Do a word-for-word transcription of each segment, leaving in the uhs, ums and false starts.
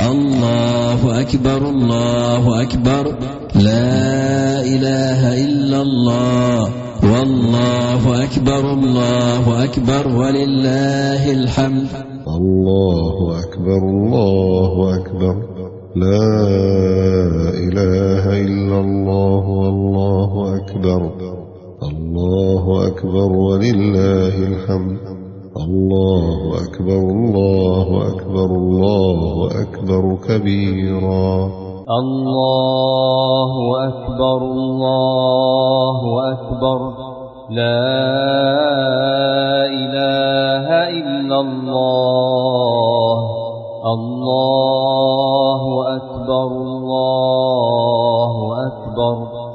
الله أكبر الله أكبر لا إله إلا الله والله أكبر الله أكبر ولله الحمد. الله أكبر الله أكبر لا إله إلا الله والله أكبر الله أكبر ولله الحمد. الله أكبر الله أكبر الله أكبر كبيرا. الله أكبر الله أكبر لا إله إلا الله الله أكبر الله أكبر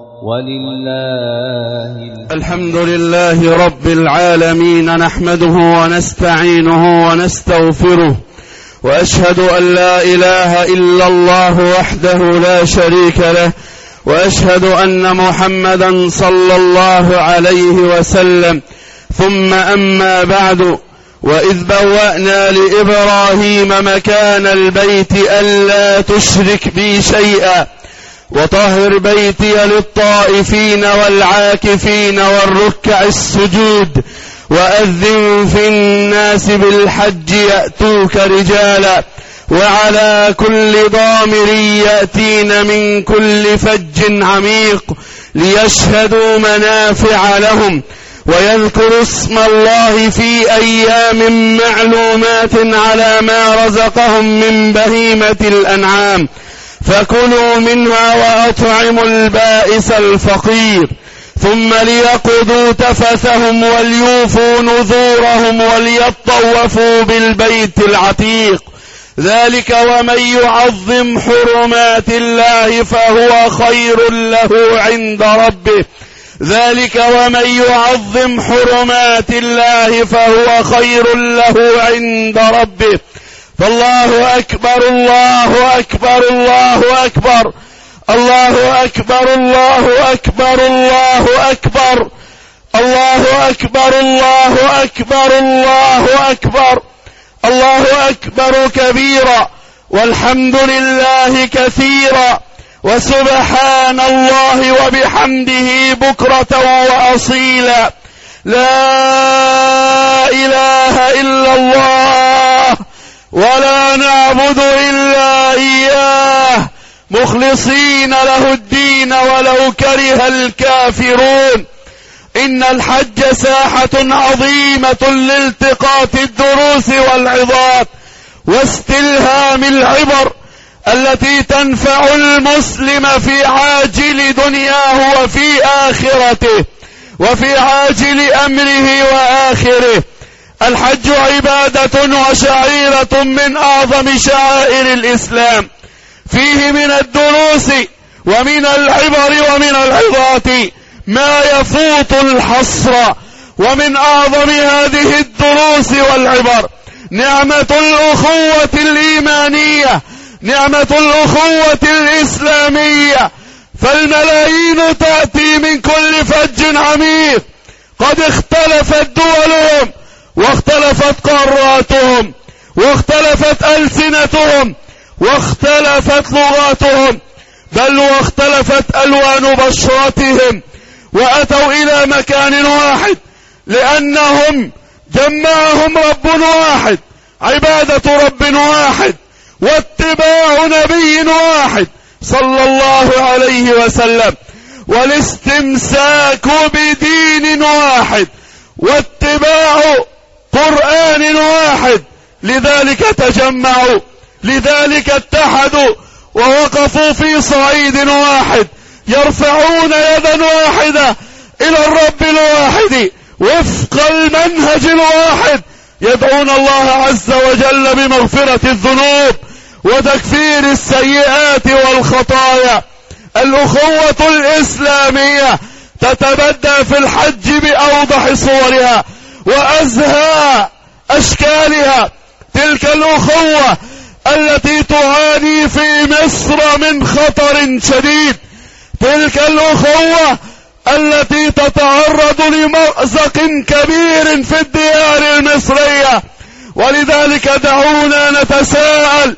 ولله الحمد لله رب العالمين، نحمده ونستعينه ونستغفره، وأشهد أن لا إله إلا الله وحده لا شريك له، وأشهد أن محمدا صلى الله عليه وسلم. ثم أما بعد، وإذ بوأنا لإبراهيم مكان البيت ألا تشرك بي شيئا وطهر بيتي للطائفين والعاكفين والركع السجود وأذن في الناس بالحج يأتوك رجالا وعلى كل ضامر يأتين من كل فج عميق ليشهدوا منافع لهم ويذكروا اسم الله في أيام معلومات على ما رزقهم من بهيمة الأنعام فكلوا منها وأطعموا البائس الفقير ثم ليقضوا تفثهم وليوفوا نذورهم وليطوفوا بالبيت العتيق. ذلك ومن يعظم حرمات الله فهو خير له عند ربه ذلك ومن يعظم حرمات الله فهو خير له عند ربه. فالله أكبر الله أكبر الله أكبر الله أكبر الله أكبر الله أكبر الله أكبر الله أكبر الله أكبر الله أكبر كبيرا والحمد لله كثيرا وسبحان الله وبحمده بكرة وأصيلا. لا إله إلا الله ولا نعبد إلا إياه مخلصين له الدين ولو كره الكافرون. إن الحج ساحة عظيمة لالتقاط الدروس والعظات واستلهام العبر التي تنفع المسلم في عاجل دنياه وفي آخرته وفي عاجل أمره وآخره. الحج عبادة وشعيرة من أعظم شعائر الإسلام، فيه من الدروس ومن العبر ومن العظات ما يفوت الحصر. ومن أعظم هذه الدروس والعبر نعمة الأخوة الإيمانية، نعمة الأخوة الإسلامية، فالملايين تأتي من كل فج عميق. قد اختلفت دولهم واختلفت قاراتهم واختلفت ألسنتهم واختلفت لغاتهم بل واختلفت ألوان بشرتهم، وأتوا إلى مكان واحد لأنهم جمعهم رب واحد، عبادة رب واحد، واتباع نبي واحد صلى الله عليه وسلم، والاستمساك بدين واحد، واتباع قرآن واحد. لذلك تجمعوا، لذلك اتحدوا ووقفوا في صعيد واحد، يرفعون يدا واحدة إلى الرب الواحد وفق المنهج الواحد، يدعون الله عز وجل بمغفرة الذنوب وتكفير السيئات والخطايا. الأخوة الإسلامية تتبدى في الحج بأوضح صورها وأزهى أشكالها. تلك الأخوة التي تعاني في مصر من خطر شديد، تلك الأخوة التي تتعرض لمأزق كبير في الديار المصرية. ولذلك دعونا نتساءل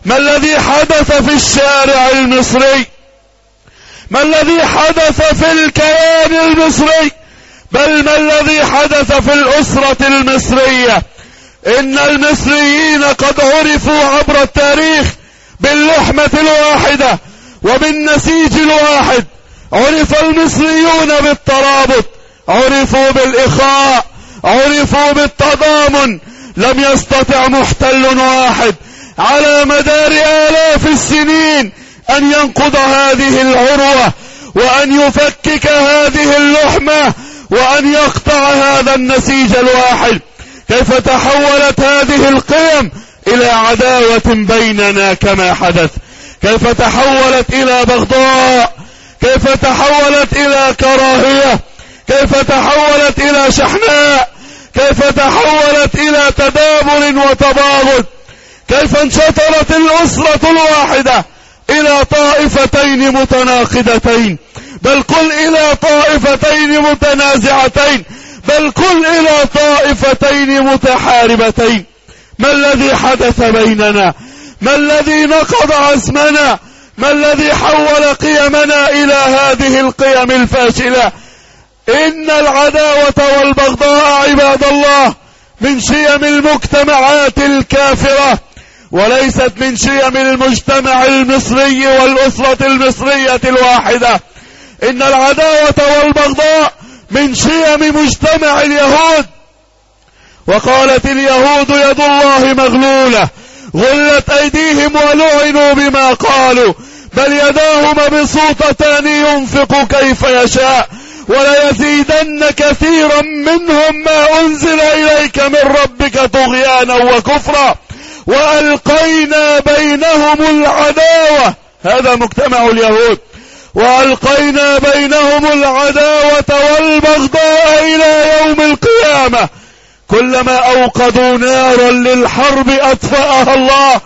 ما الذي حدث في الشارع المصري؟ ما الذي حدث في الكيان المصري؟ بل ما الذي حدث في الأسرة المصرية؟ إن المصريين قد عرفوا عبر التاريخ باللحمة الواحدة وبالنسيج الواحد. عرف المصريون بالترابط، عرفوا بالإخاء، عرفوا بالتضامن. لم يستطع محتل واحد على مدار آلاف السنين أن ينقض هذه العروة وأن يفكك هذه اللحمة وأن يقطع هذا النسيج الواحد. كيف تحولت هذه القيم إلى عداوة بيننا كما حدث؟ كيف تحولت إلى بغضاء؟ كيف تحولت إلى كراهية؟ كيف تحولت إلى شحناء؟ كيف تحولت إلى تدابر وتباغض؟ كيف انشطرت الأسرة الواحدة إلى طائفتين متناقضتين، بل قل إلى طائفتين متنازعتين، بل قل إلى طائفتين متحاربتين. ما الذي حدث بيننا؟ ما الذي نقض عزمنا؟ ما الذي حول قيمنا إلى هذه القيم الفاشلة؟ إن العداوة والبغضاء عباد الله من شيم المجتمعات الكافرة، وليست من شيم المجتمع المصري والأسرة المصرية الواحدة. إن العداوة والبغضاء من شيم مجتمع اليهود، وقالت اليهود يد الله مغلولة غلت أيديهم ولعنوا بما قالوا بل يداه مبسوطتان ينفق كيف يشاء وليزيدن كثيرا منهم ما أنزل إليك من ربك طغيانا وكفرا وألقينا بينهم العداوة. هذا مجتمع اليهود. وألقينا بينهم العداوة والبغضاء إلى يوم القيامة. كلما أوقدوا نارا للحرب أطفأها الله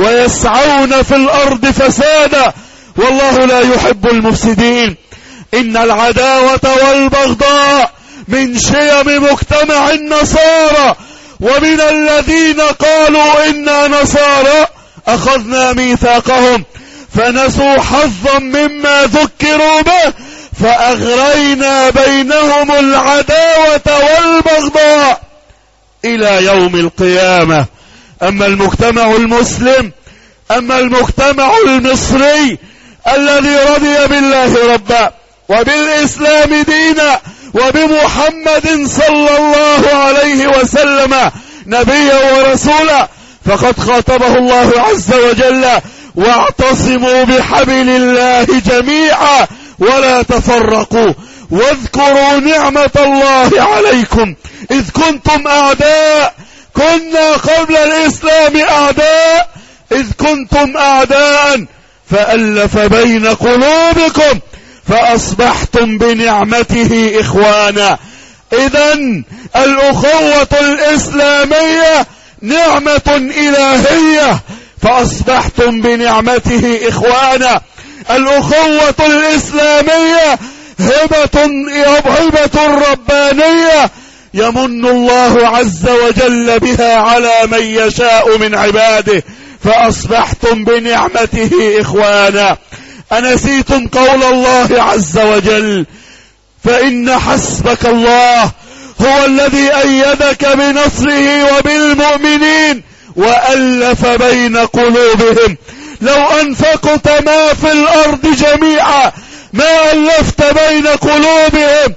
ويسعون في الأرض فسادا والله لا يحب المفسدين. إن العداوة والبغضاء من شيم مجتمع النصارى، ومن الذين قالوا إنا نصارى أخذنا ميثاقهم فنسوا حظا مما ذكروا به فأغرينا بينهم العداوة والبغضاء إلى يوم القيامة. أما المجتمع المسلم، أما المجتمع المصري الذي رضي بالله ربا وبالإسلام دينا وبمحمد صلى الله عليه وسلم نبيا ورسولا، فقد خاطبه الله عز وجل واعتصموا بحبل الله جميعا ولا تفرقوا واذكروا نعمة الله عليكم إذ كنتم أعداء. كنا قبل الإسلام أعداء، إذ كنتم أعداء فألف بين قلوبكم فأصبحتم بنعمته إخوانا. إذن الأخوة الإسلامية نعمة إلهية فأصبحتم بنعمته إخوانا. الأخوة الإسلامية هبة هبة ربانية يمن الله عز وجل بها على من يشاء من عباده فأصبحتم بنعمته إخوانا. أنسيتم قول الله عز وجل فإن حسبك الله هو الذي أيدك بنصره وبالمؤمنين وألف بين قلوبهم لو أنفقت ما في الأرض جميعا ما ألفت بين قلوبهم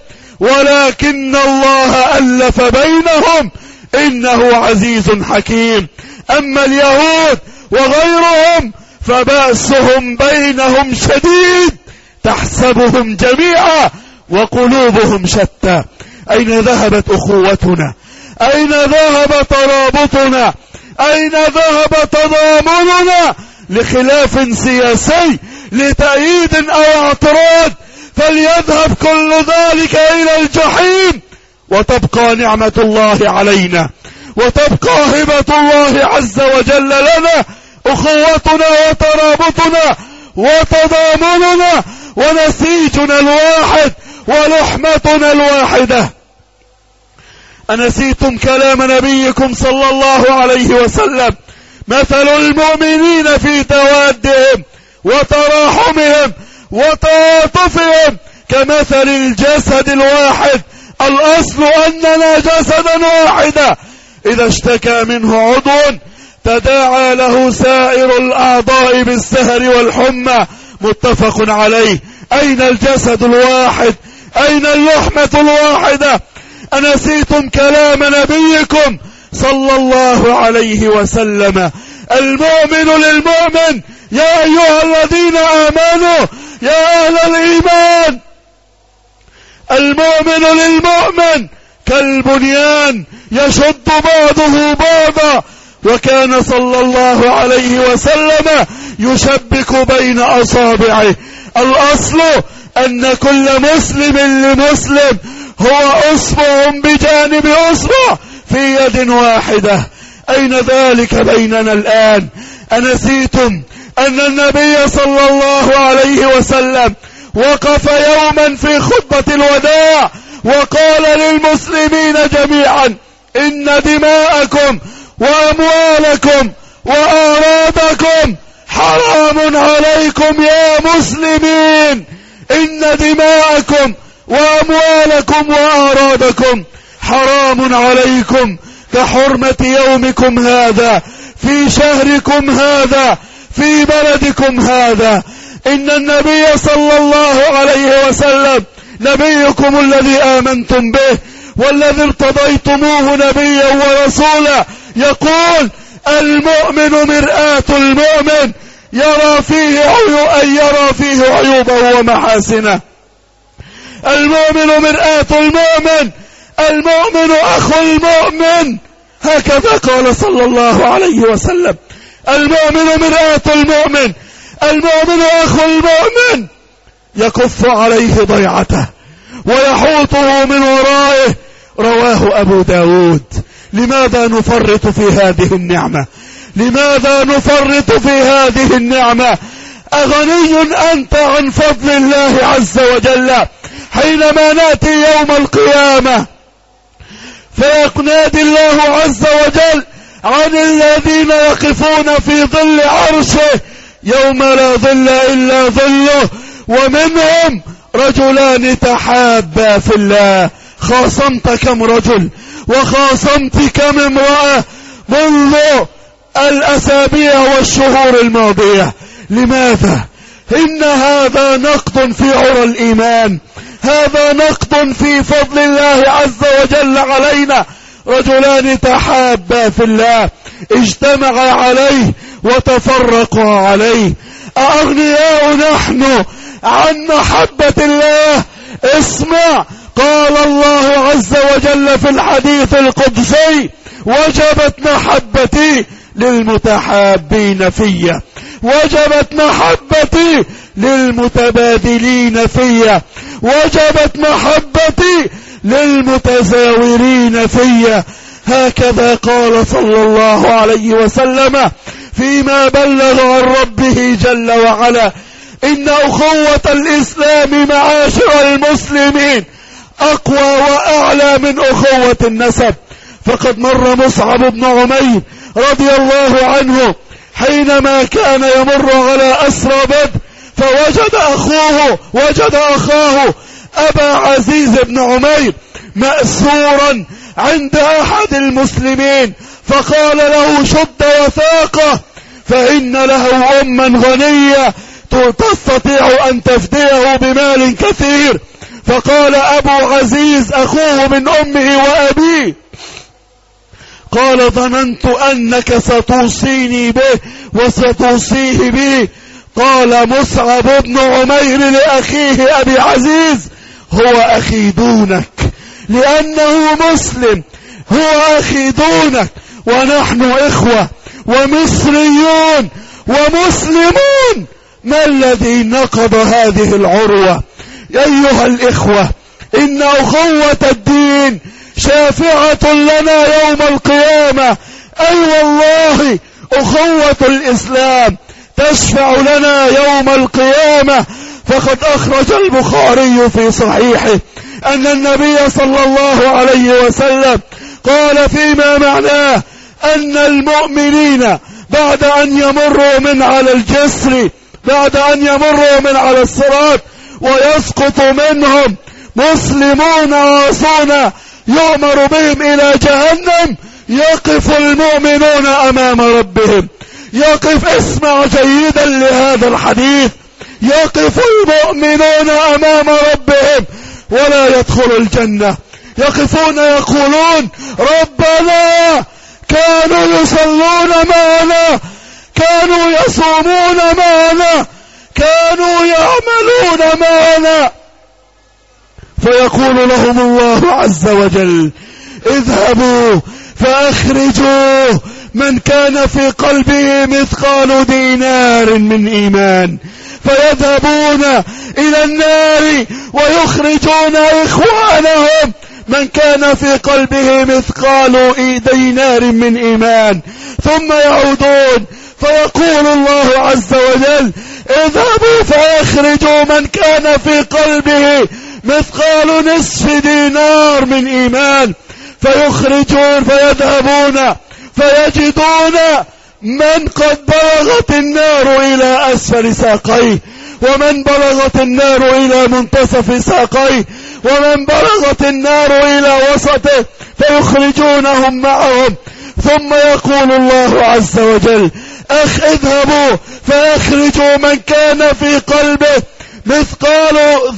ولكن الله ألف بينهم إنه عزيز حكيم. أما اليهود وغيرهم فبأسهم بينهم شديد تحسبهم جميعا وقلوبهم شتى. أين ذهبت أخوتنا؟ أين ذهب ترابطنا؟ أين ذهب تضامننا لخلاف سياسي لتأييد أو اعتراض؟ فليذهب كل ذلك إلى الجحيم وتبقى نعمة الله علينا وتبقى هبة الله عز وجل لنا أخوتنا وترابطنا وتضامننا ونسيجنا الواحد ولحمتنا الواحدة. أنسيتم كلام نبيكم صلى الله عليه وسلم مثل المؤمنين في توادهم وتراحمهم وتعاطفهم كمثل الجسد الواحد. الأصل أننا جسدا واحدا، إذا اشتكى منه عضو تداعى له سائر الأعضاء بالسهر والحمى، متفق عليه. أين الجسد الواحد؟ أين اللحمة الواحدة؟ أنسيتم كلام نبيكم صلى الله عليه وسلم؟ المؤمن للمؤمن يا أيها الذين آمنوا يا أهل الإيمان، المؤمن للمؤمن كالبنيان يشد بعضه بعضا. وكان صلى الله عليه وسلم يشبك بين أصابعه. الأصل أن كل مسلم لمسلم هو أصبع بجانب أصبع في يد واحدة. أين ذلك بيننا الآن؟ أنسيتم أن النبي صلى الله عليه وسلم وقف يوما في خطبة الوداع وقال للمسلمين جميعا: إن دماءكم وأموالكم وأعراضكم حرام عليكم يا مسلمين. إن دماءكم وأموالكم وأعراضكم حرام عليكم كحرمة يومكم هذا في شهركم هذا في بلدكم هذا. إن النبي صلى الله عليه وسلم نبيكم الذي آمنتم به والذي ارتضيتموه نبيا ورسولا يقول: المؤمن مرآة المؤمن يرى فيه عيوب أن يرى فيه عيوبه ومحاسنه. المؤمن مرآة المؤمن، المؤمن أخو المؤمن، هكذا قال صلى الله عليه وسلم. المؤمن مرآة المؤمن، المؤمن أخو المؤمن، يكف عليه ضيعته ويحوطه من ورائه. رواه أبو داود. لماذا نفرط في هذه النعمة؟ لماذا نفرط في هذه النعمة؟ أغني أنت عن فضل الله عز وجل حينما نأتي يوم القيامة فينادي الله عز وجل عن الذين يقفون في ظل عرشه يوم لا ظل إلا ظله، ومنهم رجلان تحابا في الله. خاصمت كم رجل وخاصمت كم امرأة منذ الأسابيع والشهور الماضية. لماذا؟ إن هذا نقد في عرى الإيمان، هذا نقد في فضل الله عز وجل علينا. رجلان تحابا في الله اجتمعا عليه وتفرقا عليه. أأغنياء نحن عن محبة الله؟ اسمع، قال الله عز وجل في الحديث القدسي: وجبت محبتي للمتحابين فيا، وجبت محبتي للمتبادلين فيا، وجبت محبتي للمتزاورين فيا. هكذا قال صلى الله عليه وسلم فيما بلغ عن ربه جل وعلا: إن أخوة الإسلام معاشر المسلمين أقوى وأعلى من أخوة النسب. فقد مر مصعب بن عمير رضي الله عنه حينما كان يمر على أسرى بدر فوجد أخوه وجد أخاه أبا عزيز بن عمير مأسورا عند أحد المسلمين، فقال له: شد وثاقه فإن له أما غنية تستطيع أن تفديه بمال كثير. فقال أبو عزيز أخوه من أمه وأبيه: قال: ظننت أنك ستوصيني به وستوصيه بي. قال مصعب بن عمير لأخيه أبي عزيز: هو أخي دونك، لأنه مسلم، هو أخي دونك، ونحن إخوة ومصريون ومسلمون. ما الذي نقض هذه العروة؟ أيها الإخوة، إن أخوة الدين شافعة لنا يوم القيامة. أي والله أخوة الإسلام تشفع لنا يوم القيامة. فقد أخرج البخاري في صحيحه أن النبي صلى الله عليه وسلم قال فيما معناه أن المؤمنين بعد أن يمروا من على الجسر، بعد أن يمروا من على الصراط ويسقط منهم مسلمون عاصون يؤمر بهم إلى جهنم، يقف المؤمنون أمام ربهم. يقف، اسمع جيدا لهذا الحديث، يقف المؤمنون أمام ربهم ولا يدخل الجنة. يقفون يقولون ربنا كانوا يصلون معنا، كانوا يصومون معنا، كانوا يعملون معنا، فيقول لهم الله عز وجل اذهبوا فأخرجوا من كان في قلبه مثقال دينار من إيمان، فيذهبون إلى النار ويخرجون إخوانهم من كان في قلبه مثقال دينار من إيمان، ثم يعودون فيقول الله عز وجل اذهبوا فأخرجوا من كان في قلبه مثقال نصف دينار من إيمان، فيخرجون فيذهبون فيجدون من قد بلغت النار إلى أسفل ساقيه، ومن بلغت النار إلى منتصف ساقيه، ومن بلغت النار إلى وسطه، فيخرجونهم معهم. ثم يقول الله عز وجل أخ اذهبوا فأخرجوا من كان في قلبه مثقال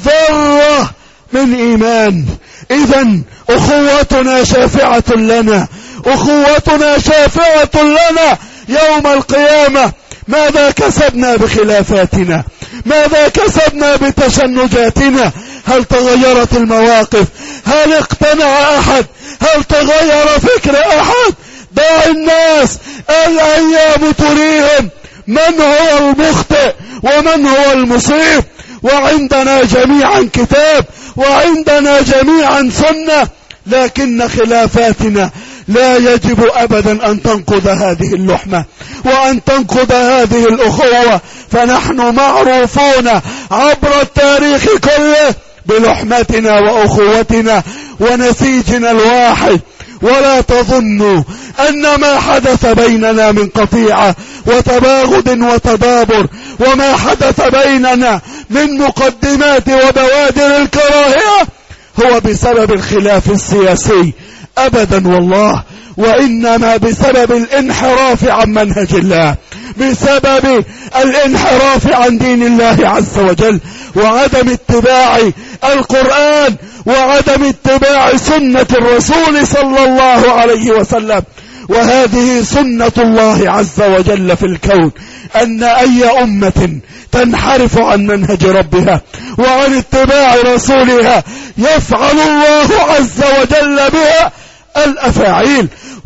ذرة من إيمان. إذن أخوتنا شافعة لنا، أخوتنا شافعة لنا يوم القيامة. ماذا كسبنا بخلافاتنا؟ ماذا كسبنا بتشنجاتنا؟ هل تغيرت المواقف؟ هل اقتنع أحد؟ هل تغير فكر أحد؟ دع الناس، الأيام تريهم من هو المخطئ ومن هو المصيب، وعندنا جميعا كتاب وعندنا جميعا سنة، لكن خلافاتنا لا يجب أبدا أن تنقض هذه اللحمة وأن تنقض هذه الأخوة، فنحن معروفون عبر التاريخ كله بلحمتنا وأخوتنا ونسيجنا الواحد. ولا تظنوا أن ما حدث بيننا من قطيعة وتباغض وتدابر، وما حدث بيننا من مقدمات وبوادر الكراهية هو بسبب الخلاف السياسي أبدا والله، وإنما بسبب الانحراف عن منهج الله، بسبب الانحراف عن دين الله عز وجل، وعدم اتباع القرآن وعدم اتباع سنة الرسول صلى الله عليه وسلم. وهذه سنة الله عز وجل في الكون، أن أي أمة تنحرف عن منهج ربها وعن اتباع رسولها يفعل الله عز وجل بها الأفاعيل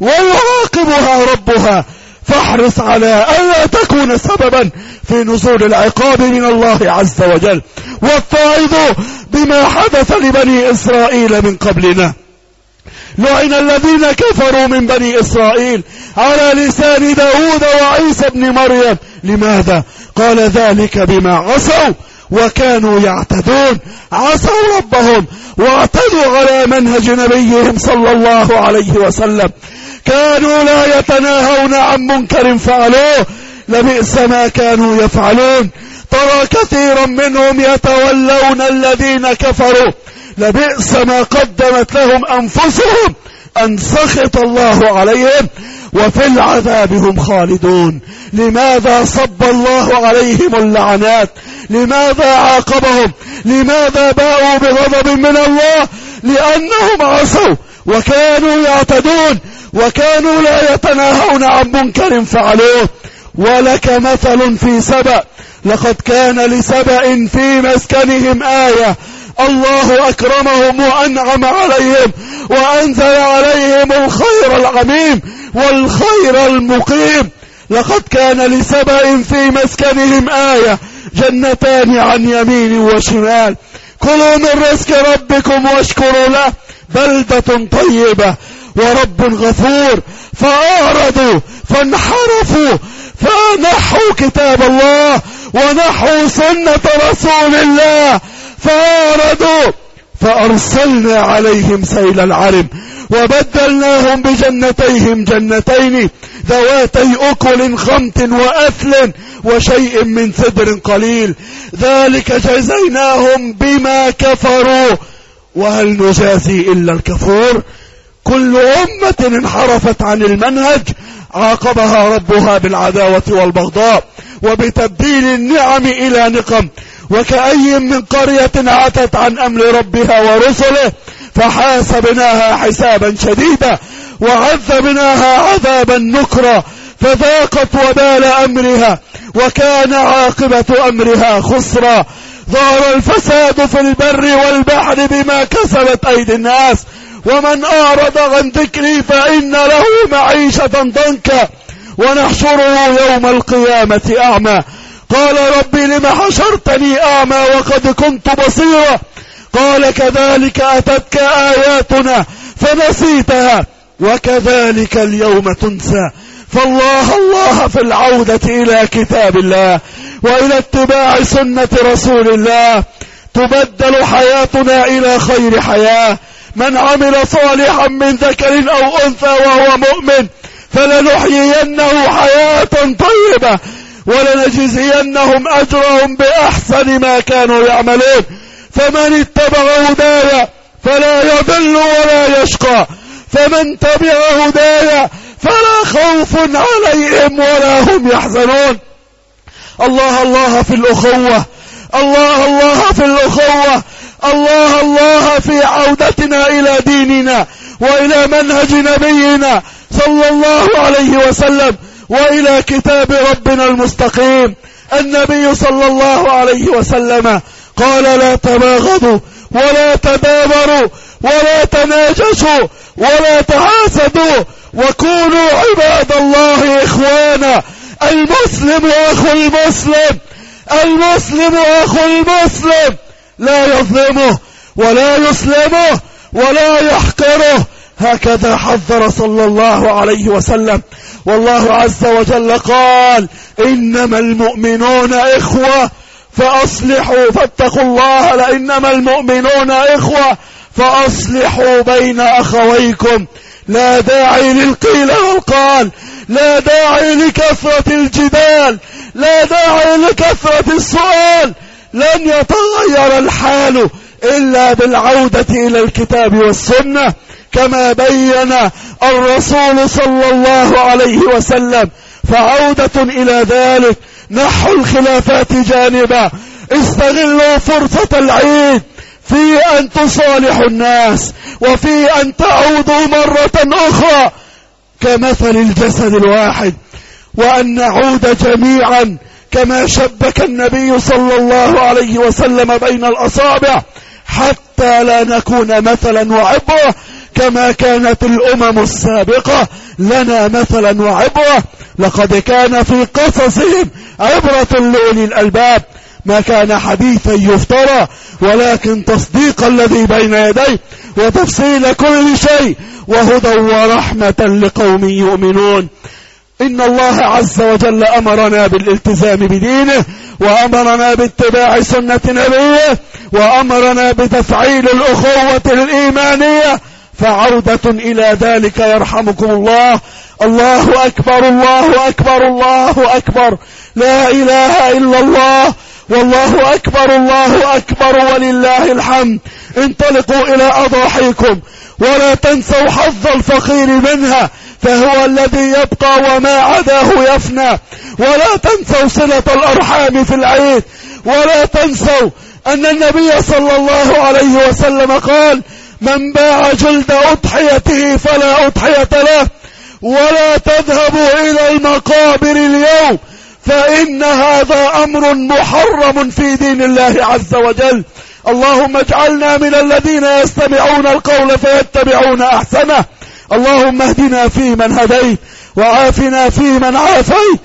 ويراقبها ربها، فاحرص على ألا تكون سببا في نزول العقاب من الله عز وجل. واتعظوا بما حدث لبني إسرائيل من قبلنا، لعن الذين كفروا من بني إسرائيل على لسان داود وعيسى بن مريم. لماذا؟ قال ذلك بما عصوا وكانوا يعتدون، عصوا ربهم واعتدوا على منهج نبيهم صلى الله عليه وسلم، كانوا لا يتناهون عن منكر فعلوه، لبئس ما كانوا يفعلون. ترى كثيرا منهم يتولون الذين كفروا، لبئس ما قدمت لهم أنفسهم أن سخط الله عليهم وفي العذاب هم خالدون. لماذا صب الله عليهم اللعنات؟ لماذا عاقبهم؟ لماذا باءوا بغضب من الله؟ لأنهم عصوا وكانوا يعتدون وكانوا لا يتناهون عن منكر فعلوه. ولك مثل في سبأ، لقد كان لسبأ في مسكنهم آية، الله أكرمهم وأنعم عليهم وأنزل عليهم الخير العميم والخير المقيم. لقد كان لسبأ في مسكنهم آية، جنتان عن يمين وشمال، كلوا من رزق ربكم واشكروا له بلدة طيبة ورب غفور. فأعرضوا فانحرفوا فنحوا كتاب الله ونحوا سنة رسول الله، فأعرضوا فأرسلنا عليهم سيل العرم وبدلناهم بجنتيهم جنتين ذواتي أكل خمط وأثل وشيء من سدر قليل، ذلك جزيناهم بما كفروا وهل نجازي إلا الكفور. كل أمة انحرفت عن المنهج عاقبها ربها بالعداوة والبغضاء وبتبديل النعم إلى نقم. وكأي من قرية عتت عن أمر ربها ورسله فحاسبناها حسابا شديدا وعذبناها عذابا نكرا فذاقت وبال أمرها وكان عاقبة أمرها خسرا. ظهر الفساد في البر والبحر بما كسبت أيدي الناس ومن أعرض عن ذكري فإن له معيشة ضنكا ونحشره يوم القيامة أعمى. قال ربي لم حشرتني أعمى وقد كنت بصيرا قال كذلك أتتك آياتنا فنسيتها وكذلك اليوم تنسى. فالله الله في العودة إلى كتاب الله وإلى اتباع سنة رسول الله تبدل حياتنا إلى خير حياة. من عمل صالحا من ذكر أو أنثى وهو مؤمن فلنحيينه حياة طيبة ولنجزينهم أجرهم بأحسن ما كانوا يعملون. فمن اتبع هدايا فلا يضل ولا يشقى فمن تبع هدايا فلا خوف عليهم ولا هم يحزنون. الله الله في الأخوة، الله الله في الأخوة، الله الله في عودتنا إلى ديننا وإلى منهج نبينا صلى الله عليه وسلم وإلى كتاب ربنا المستقيم. النبي صلى الله عليه وسلم قال لا تباغضوا ولا تدابروا ولا تناجشوا ولا تحاسدوا وكونوا عباد الله إخوانا. المسلم أخو المسلم، المسلم أخو المسلم لا يظلمه ولا يسلمه ولا يحقره. هكذا حذر صلى الله عليه وسلم. والله عز وجل قال إنما المؤمنون إخوة فأصلحوا فاتقوا الله لإنما المؤمنون إخوة فأصلحوا بين أخويكم. لا داعي للقيل والقال، لا داعي لكثرة الجدال، لا داعي لكثرة السؤال. لن يتغير الحال إلا بالعودة إلى الكتاب والسنة كما بين الرسول صلى الله عليه وسلم. فعودة إلى ذلك نحو الخلافات جانبا. استغلوا فرصة العيد في أن تصالحوا الناس وفي أن تعودوا مرة أخرى كمثل الجسد الواحد وأن نعود جميعا كما شبك النبي صلى الله عليه وسلم بين الأصابع حتى لا نكون مثلا وعبرة كما كانت الأمم السابقة لنا مثلا وعبرة. لقد كان في قصصهم عبرة لأولي الألباب ما كان حديثا يفترى ولكن تصديق الذي بين يديه وتفصيل كل شيء وهدى ورحمة لقوم يؤمنون. إن الله عز وجل أمرنا بالالتزام بدينه وأمرنا باتباع سنة نبيه وأمرنا بتفعيل الأخوة الإيمانية. فعودة إلى ذلك يرحمكم الله. الله أكبر، الله أكبر، الله أكبر، لا إله إلا الله، والله أكبر، الله أكبر ولله الحمد. انطلقوا إلى أضاحيكم ولا تنسوا حظ الفقير منها فهو الذي يبقى وما عداه يفنى. ولا تنسوا صلة الأرحام في العيد. ولا تنسوا أن النبي صلى الله عليه وسلم قال من باع جلد أضحيته فلا أضحية له. ولا تذهبوا إلى المقابر اليوم فإن هذا أمر محرم في دين الله عز وجل. اللهم اجعلنا من الذين يستمعون القول فيتبعون أحسنه. اللهم اهدنا فيمن هديت وعافنا فيمن عافيت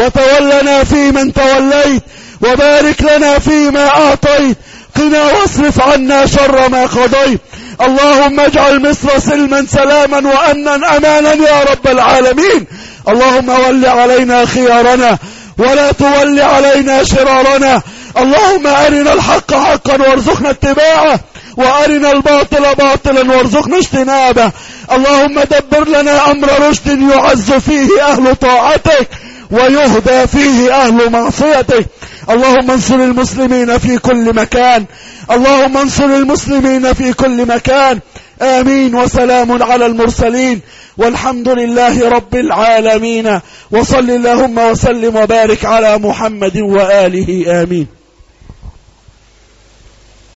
وتولنا فيمن توليت وبارك لنا فيما أعطيت قنا واصرف عنا شر ما قضيت. اللهم اجعل مصر سلما سلاما وأمنا أمانا يا رب العالمين. اللهم ول علينا خيارنا ولا تول علينا شرارنا. اللهم أرنا الحق حقا وارزقنا اتباعه وأرنا الباطل باطلا وارزقنا اجتنابه. اللهم دبر لنا أمر رشد يعز فيه أهل طاعتك ويهدى فيه أهل معصيتك. اللهم انصر المسلمين في كل مكان، اللهم انصر المسلمين في كل مكان. آمين. وسلام على المرسلين والحمد لله رب العالمين. وصل اللهم وسلم وبارك على محمد وآله. آمين.